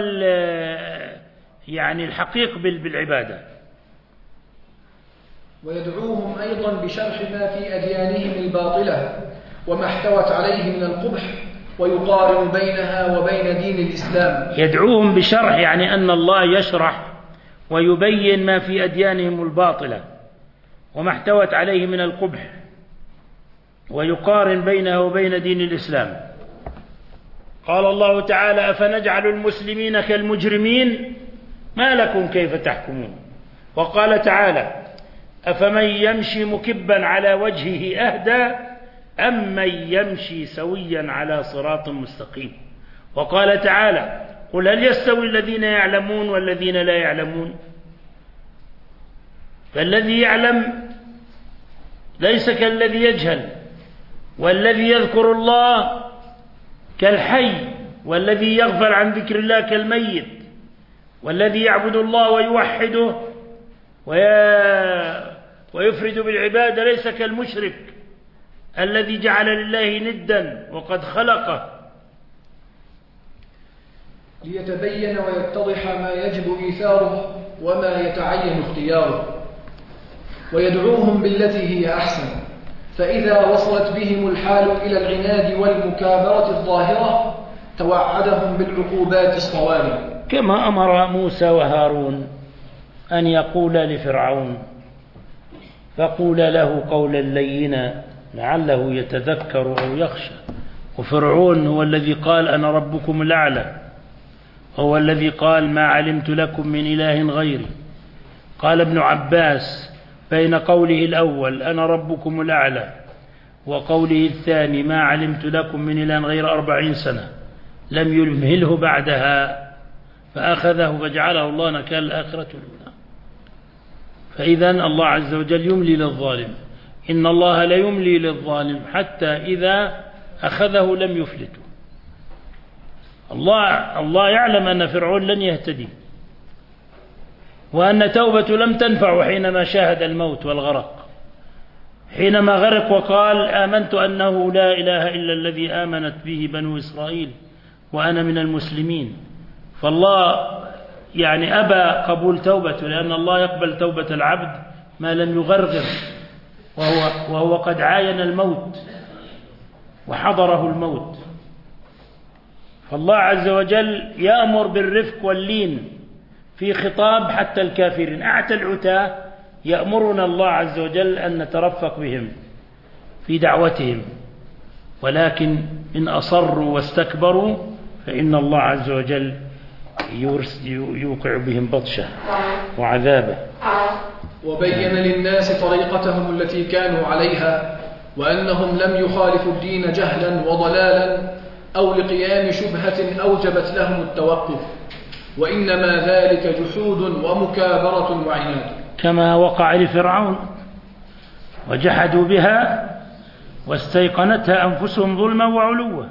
[SPEAKER 1] يعني الحقيق بالعبادة.
[SPEAKER 2] ويدعوهم أيضا بشرح ما في أديانهم الباطلة وما احتوت عليه من القبح، ويقارن بينها وبين دين الإسلام.
[SPEAKER 1] يدعوهم بشرح يعني أن الله يشرح ويبين ما في أديانهم الباطلة وما احتوت عليه من القبح، ويقارن بينها وبين دين الإسلام. قال الله تعالى أفنجعل المسلمين كالمجرمين ما لكم كيف تحكمون. وقال تعالى أفمن يمشي مكبا على وجهه أهدى أم من يمشي سويا على صراط مستقيم. وقال تعالى قل هل يستوي الذين يعلمون والذين لا يعلمون. فالذي يعلم ليس كالذي يجهل، والذي يذكر الله كالحي، والذي يغفل عن ذكر الله كالميت، والذي يعبد الله ويوحده ويفرد بالعبادة ليس كالمشرك الذي جعل لله ندا وقد خلقه.
[SPEAKER 2] ليتبين ويتضح ما يجب إيثاره وما يتعين اختياره. ويدعوهم بالتي هي أحسن، فإذا وصلت بهم الحال إلى العناد والمكابرة الظاهرة توعدهم بالعقوبات الصوارم،
[SPEAKER 1] كما أمر موسى وهارون أن يقول لفرعون فقول له قولا لينا لعله يتذكر أو يخشى. وفرعون هو الذي قال أنا ربكم الأعلى، هو الذي قال ما علمت لكم من إله غيري. قال ابن عباس بين قوله الأول أنا ربكم الأعلى وقوله الثاني ما علمت لكم من إله غير أربعين سنة لم يمهله بعدها فأخذه فجعله الله نكال الآخرة الأولى. فإذا الله عز وجل يملي للظالم، إن الله لا يملي للظالم حتى إذا أخذه لم يفلته. الله, الله يعلم أن فرعون لن يهتدي، وأن توبة لم تنفع حينما شاهد الموت والغرق، حينما غرق وقال آمنت أنه لا إله إلا الذي آمنت به بنو إسرائيل وأنا من المسلمين. فالله يعني أبى قبول توبته، لأن الله يقبل توبة العبد ما لم يغرغر وهو, وهو قد عاين الموت وحضره الموت. فالله عز وجل يأمر بالرفق واللين في خطاب حتى الكافرين. أعتى العتاة يأمرنا الله عز وجل أن نترفق بهم في دعوتهم، ولكن إن أصروا واستكبروا فإن الله عز وجل يوقع بهم بطشة وعذابه.
[SPEAKER 2] وبين للناس طريقتهم التي كانوا عليها، وأنهم لم يخالفوا الدين جهلا وضلالا أو لقيام شبهة أوجبت لهم التوقف، وإنما ذلك جحود ومكابرة وعناد،
[SPEAKER 1] كما وقع لفرعون وجحدوا بها واستيقنتها أنفسهم ظلما وعلوا.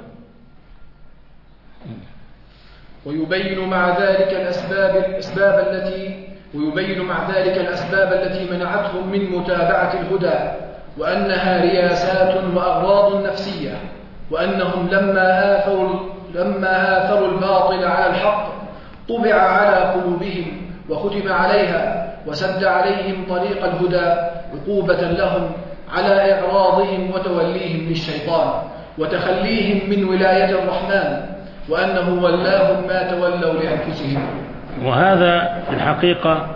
[SPEAKER 2] ويبين مع ذلك الأسباب الأسباب التي ويبين مع ذلك الأسباب التي منعتهم من متابعة الهدى، وأنها رياسات وأغراض نفسية، وأنهم لما آثروا لما آثروا الباطل على الحق طبع على قلوبهم وختم عليها وسد عليهم طريق الهدى عقوبة لهم على إعراضهم وتوليهم للشيطان وتخليهم من ولاية الرحمن، وأنه ولاهم ما تولوا لأنفسهم.
[SPEAKER 1] وهذا في الحقيقة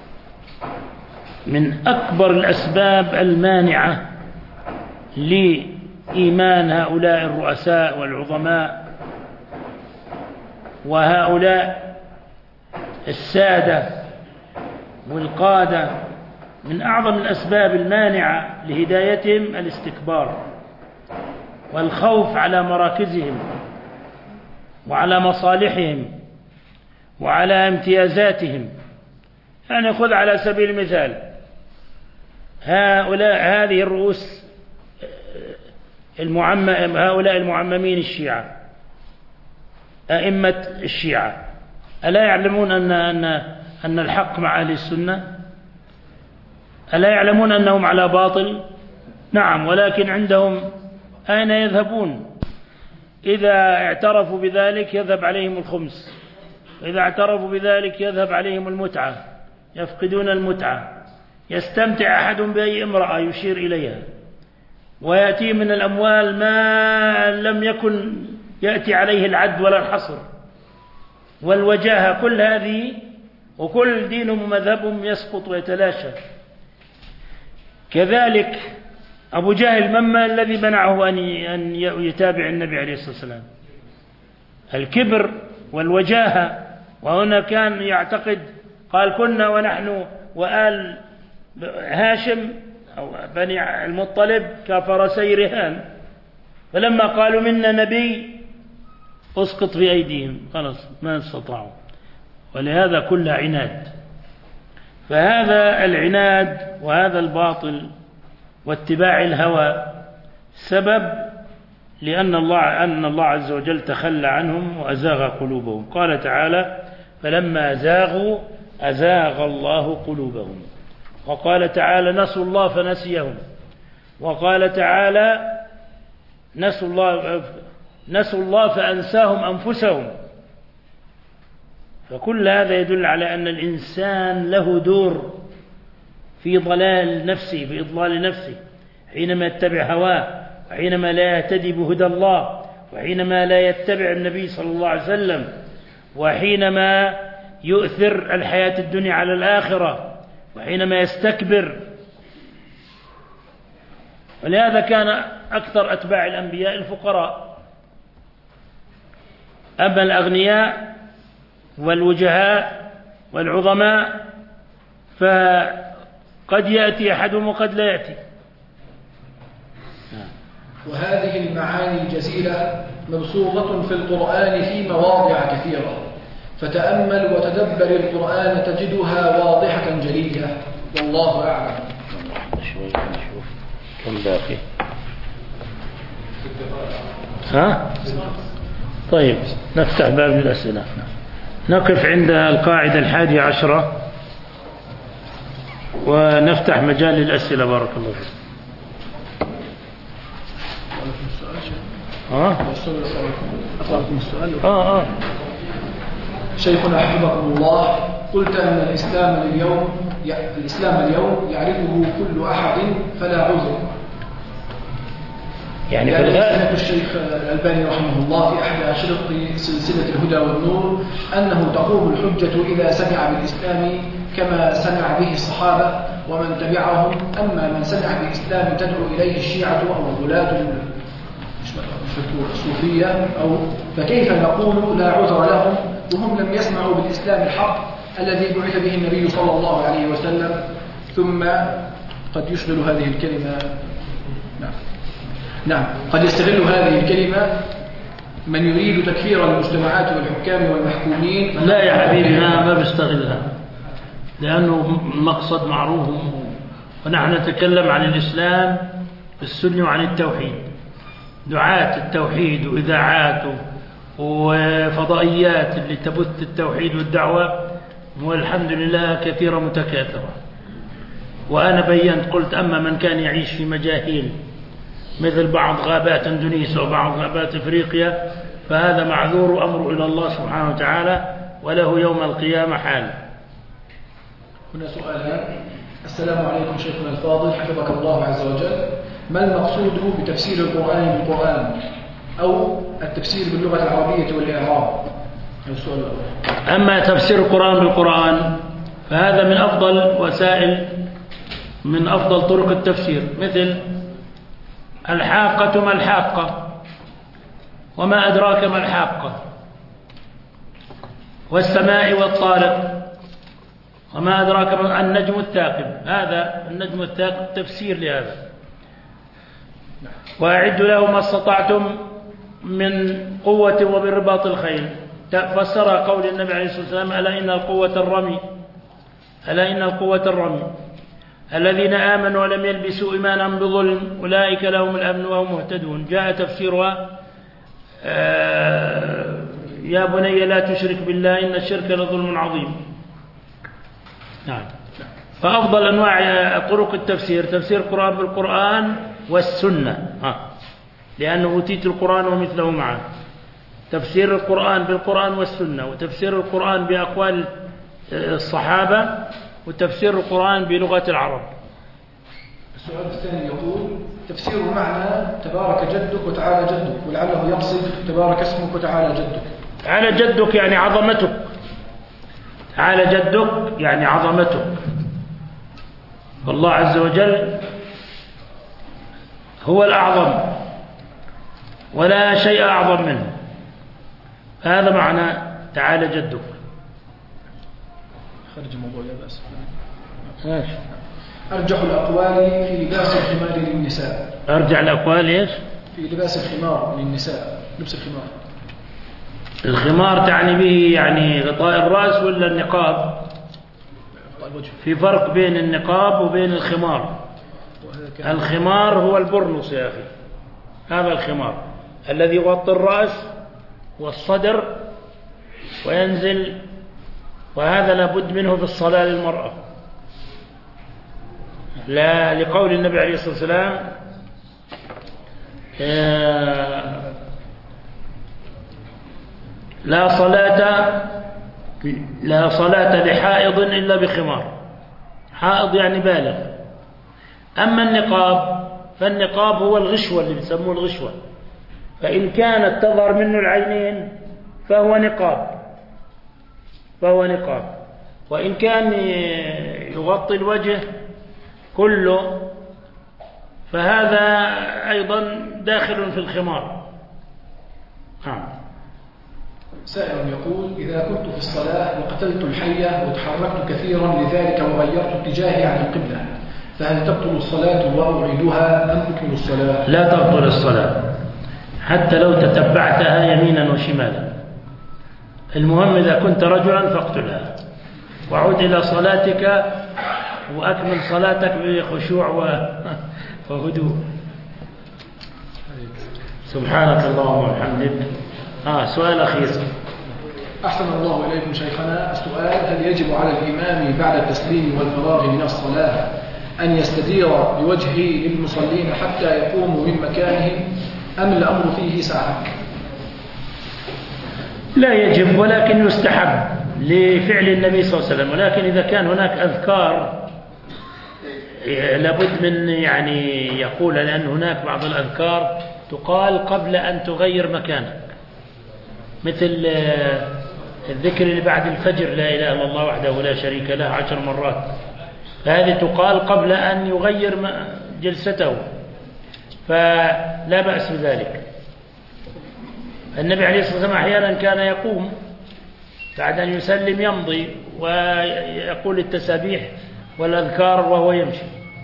[SPEAKER 1] من أكبر الأسباب المانعة لإيمان هؤلاء الرؤساء والعظماء وهؤلاء السادة والقادة. من أعظم الأسباب المانعة لهدايتهم الاستكبار والخوف على مراكزهم وعلى مصالحهم وعلى امتيازاتهم. يعني خذ على سبيل المثال هؤلاء هذه الرؤوس المعمم هؤلاء المعممين الشيعة أئمة الشيعة، ألا يعلمون أن أن أن الحق مع أهل السنة؟ ألا يعلمون أنهم على باطل؟ نعم، ولكن عندهم أين يذهبون؟ إذا اعترفوا بذلك يذهب عليهم الخمس، وإذا اعترفوا بذلك يذهب عليهم المتعة، يفقدون المتعة. يستمتع أحد بأي امرأة يشير إليها، ويأتي من الأموال ما لم يكن يأتي عليه العد ولا الحصر والوجاهة. كل هذه وكل دينهم ومذهبهم يسقط ويتلاشى. كذلك أبو جهل مما الذي منعه أن يتابع النبي عليه الصلاة والسلام؟ الكبر والوجاهة. وهنا كان يعتقد، قال كنا ونحن وآل هاشم أو بني المطلب كفرسي رهان، فلما قالوا منا نبي أسقط في أيديهم، خلاص ما استطاعوا. ولهذا كل عناد. فهذا العناد وهذا الباطل واتباع الهوى سبب لأن الله أن الله عز وجل تخلى عنهم وأزاغ قلوبهم. قال تعالى فلما زاغوا أزاغ الله قلوبهم. وقال تعالى نسوا الله فنسيهم. وقال تعالى نسوا الله نسوا الله فأنساهم أنفسهم. فكل هذا يدل على أن الإنسان له دور في ضلال نفسه، في إضلال نفسه، حينما يتبع هواه، وحينما لا يهتدي بهدى الله، وحينما لا يتبع النبي صلى الله عليه وسلم، وحينما يؤثر الحياة الدنيا على الآخرة، وحينما يستكبر. ولهذا كان أكثر أتباع الأنبياء الفقراء. أما الأغنياء والوجهاء والعظماء فقد يأتي أحدهم وقد لا يأتي.
[SPEAKER 2] وهذه المعاني الجزيلة مبسوطة في القرآن في مواضع كثيرة، فتأمل وتدبر القرآن تجدها واضحة جلية، والله أعلم.
[SPEAKER 1] شوي نشوف كم باقي. ها؟ طيب نفتح باب الأسئلة. نقف عند القاعدة الحادية عشرة ونفتح مجال للأسئلة. بارك الله فيك. ها؟
[SPEAKER 2] أقرأكم السؤال.
[SPEAKER 1] آه آه.
[SPEAKER 2] شيخنا حفظكم الله، قلت أن الإسلام اليوم الإسلام اليوم يعرفه كل أحد فلا عذر.
[SPEAKER 1] يعني في
[SPEAKER 2] الغالب الشيخ الألباني رحمه الله في أحد أشرطة سلسلة الهدى والنور أنه تقوم الحجة إذا سمع بالإسلام كما سمع به الصحابة ومن تبعهم، أما من سمع بالإسلام تدعو إليه الشيعة أو الغلاة الصوفية أو فكيف نقول لا عذر لهم وهم لم يسمعوا بالإسلام الحق الذي بعث به النبي صلى الله عليه وسلم؟ ثم قد يشغل هذه الكلمة نعم نعم قد يستغل هذه الكلمة من يريد تكفير المجتمعات والحكام والمحكومين.
[SPEAKER 1] لا يا حبيبي، ما بيستغلها، لأنه مقصد معروف. ونحن نتكلم عن الإسلام السني وعن التوحيد. دعاة التوحيد وإذاعاته وفضائيات اللي تبث التوحيد والدعوة والحمد لله كثيرة متكاثرة. وأنا بينت قلت أما من كان يعيش في مجاهيل مثل بعض غابات اندونيسيا وبعض غابات افريقيا فهذا معذور وامره الى الله سبحانه وتعالى وله يوم القيامه حال.
[SPEAKER 2] هنا سؤالان. السلام عليكم شيخنا الفاضل حفظك الله عز وجل، ما المقصود بتفسير القرآن بالقرآن او التفسير باللغة العربية والإعراب؟ السؤال الأول.
[SPEAKER 1] اما تفسير القرآن بالقرآن فهذا من افضل وسائل من افضل طرق التفسير، مثل الحاقة ما الحاقة وما أدراك ما الحاقة والسماء والطارق وما أدراك ما النجم الثاقب. هذا النجم الثاقب تفسير لهذا. وأعدوا له ما استطعتم من قوة وبالرباط الخيل. فسر قول النبي عليه الصلاة والسلام: ألا إن القوة الرمي ألا إن القوة الرمي الذين آمنوا ولم يلبسوا إيمانهم بظلم أولئك لهم الأمن وهم مهتدون. جاء تفسيرها: يا بني لا تشرك بالله إن الشرك لظلم عظيم. نعم. فأفضل أنواع طرق التفسير تفسير القرآن بالقرآن والسنة، ها لأنه أوتيت القرآن ومثله معه. تفسير القرآن بالقرآن والسنة، وتفسير القرآن بأقوال الصحابة، وتفسير القرآن بلغة العرب.
[SPEAKER 2] السؤال الثاني يقول: تفسير معنى تبارك جدك وتعالى جدك، ولعله يقصد تبارك اسمك وتعالى جدك.
[SPEAKER 1] تعالى جدك يعني عظمتك، تعالى جدك يعني عظمتك. والله عز وجل هو الأعظم ولا شيء أعظم منه، هذا معنى تعالى جدك.
[SPEAKER 2] خرج الموضوع لا بأس.
[SPEAKER 1] ماشي.
[SPEAKER 2] أرجح الأقوال في لباس الخمار للنساء.
[SPEAKER 1] أرجع الأقوال إيش؟
[SPEAKER 2] في لباس الخمار للنساء، لبس الخمار.
[SPEAKER 1] الخمار تعني به يعني غطاء الرأس ولا النقاب؟ في فرق بين النقاب وبين الخمار. الخمار هو البرنس يا أخي، هذا الخمار الذي يغطي الرأس والصدر وينزل، وهذا لابد منه في الصلاة للمرأة، لا لقول النبي عليه الصلاة والسلام: لا صلاة لا صلاة لحائض إلا بخمار. حائض يعني بالغ. أما النقاب فالنقاب هو الغشوة اللي بيسموه الغشوة، فإن كانت تظهر منه العينين فهو نقاب فهو نقاب وإن كان يغطي الوجه كله فهذا أيضا داخل في الخمار. نعم.
[SPEAKER 2] سائل يقول: إذا كنت في الصلاة وقتلت الحية وتحركت كثيرا لذلك وغيرت اتجاهي عن القبلة، فهل تبطل الصلاة وأعيدها أم أكمل الصلاة؟
[SPEAKER 1] لا تبطل الصلاة حتى لو تتبعتها يمينا وشمالا. المهم إذا كنت رجلا فاقتلها وعود إلى صلاتك وأكمل صلاتك بخشوع وهدوء. سبحانك اللهم وبحمدك. آه سؤال أخير.
[SPEAKER 2] أحسن الله إليكم شيخنا. السؤال: هل يجب على الإمام بعد التسليم والفراغ من الصلاة أن يستدير بوجهه للمصلين حتى يقوموا من مكانهم أم الأمر فيه سعة؟
[SPEAKER 1] لا يجب ولكن يستحب لفعل النبي صلى الله عليه وسلم، ولكن إذا كان هناك أذكار لابد من يعني يقول، لأن هناك بعض الأذكار تقال قبل أن تغير مكانك، مثل الذكر اللي بعد الفجر: لا إله إلا الله وحده لا شريك له عشر مرات، فهذه تقال قبل أن يغير جلسته، فلا بأس بذلك. النبي عليه الصلاة والسلام أحيانا كان يقوم بعد أن يسلم يمضي ويقول التسابيح والأذكار وهو يمشي.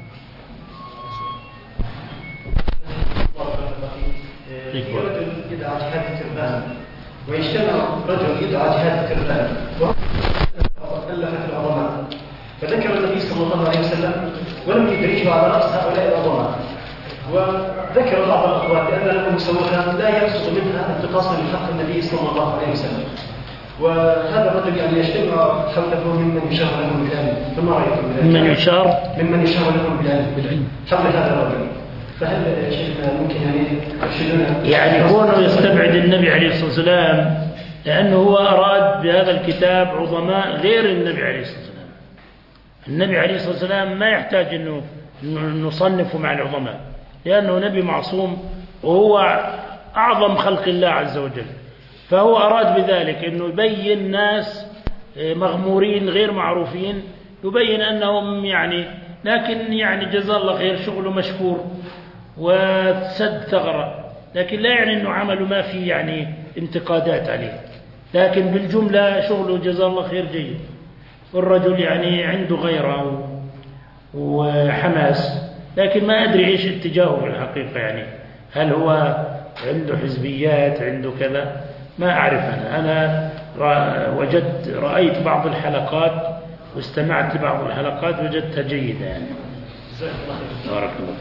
[SPEAKER 3] رجل يدعى جهاد التربان ويجتمع رجل يدعى جهاد التربان وألفت العظماء، فذكر النبي صلى الله عليه وسلم ولم يدرجه على رأس هؤلاء العظماء، وذكر بعض الأقوال بأن لهم مسوخا لا يقصد منها انتقاصا لحق النبي صلى الله عليه وسلم، وهذا الرجل يعني يجتمع حوله ممن يشار لهم بالعلم، فما رأيكم بذلك؟
[SPEAKER 1] ممن يشار
[SPEAKER 3] ممن يشار لهم بالعلم حول هذا الرجل، فهل شيخنا ممكن يعني يرشدنا؟
[SPEAKER 1] يعني كونه يستبعد النبي عليه الصلاة والسلام لأنه هو أراد بهذا الكتاب عظماء غير النبي عليه الصلاة والسلام. النبي عليه الصلاة والسلام ما يحتاج أنه نصنفه مع العظماء، لأنه نبي معصوم وهو أعظم خلق الله عز وجل، فهو أراد بذلك أنه يبين ناس مغمورين غير معروفين، يبين أنهم يعني، لكن يعني جزا الله خير شغله مشكور وسد ثغرة، لكن لا يعني أنه عمله ما فيه يعني انتقادات عليه، لكن بالجملة شغله جزا الله خير جيد. والرجل يعني عنده غيرة وحماس لكن ما أدري إيش اتجاهه في الحقيقة، يعني هل هو عنده حزبيات، عنده كذا، ما أعرف. أنا أنا وجدت رأيت بعض الحلقات واستمعت لبعض الحلقات وجدتها جيدة يعني. بارك الله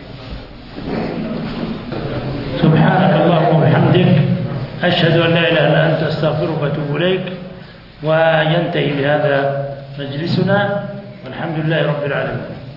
[SPEAKER 1] فيك. سبحانك اللهم وبحمدك أشهد أن لا إله إلا أنت أستغفرك وأتوب إليك. وينتهي بهذا مجلسنا والحمد لله رب العالمين.